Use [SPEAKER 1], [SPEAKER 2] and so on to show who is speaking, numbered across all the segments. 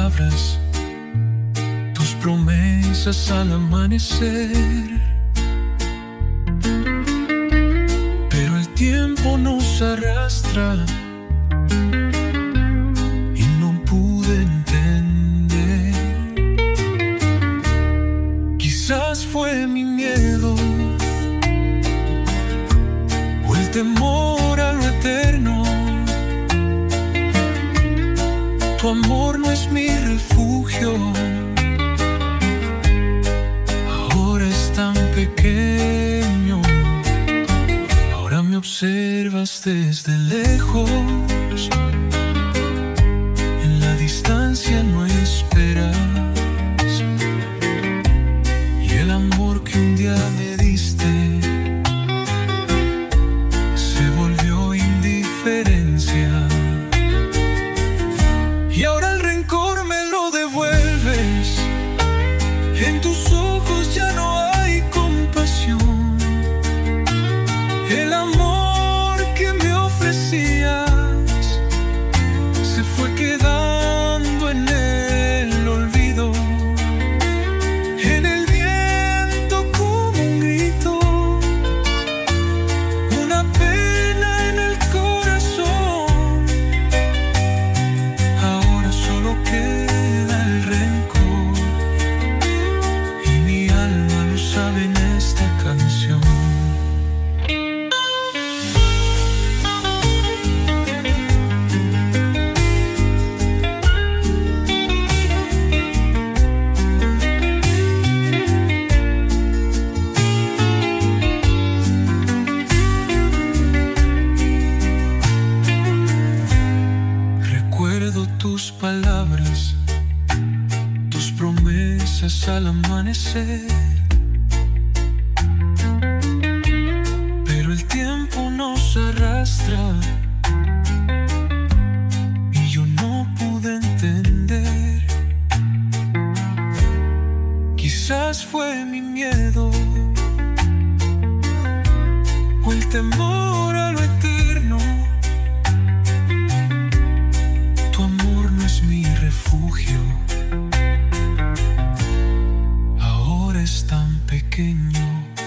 [SPEAKER 1] palabras, tus promesas al amanecer. Pero el tiempo nos arrastra y no pude entender. Quizás fue mi miedo o el temor a lo eterno. Tu amor no es mi refugio, ahora es tan pequeño. Ahora me observas desde lejos, en la distancia no esperas. Y el amor que un día me diste se volvió indiferencia. Y ahora el rencor me lo devuelves. En tus ojos ya no hay compasión. El amor que me ofrecías se fue quedando en el olvido, en el viento como un grito, una pena en el corazón. Ahora solo queda el rencor y mi alma lo sabe en esta canción. Recuerdo tus palabras, tus promesas al amanecer. Pero el tiempo nos arrastra y yo no pude entender. Quizás fue mi miedo o el temor a lo eterno. Tu amor no es mi refugio, ahora es tan pequeño.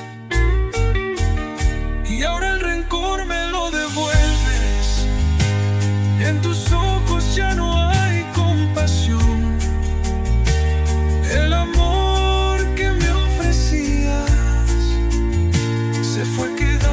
[SPEAKER 1] Y ahora el rencor me lo devuelves. En tus ojos ya no hay compasión. El amor que me ofrecías se fue quedando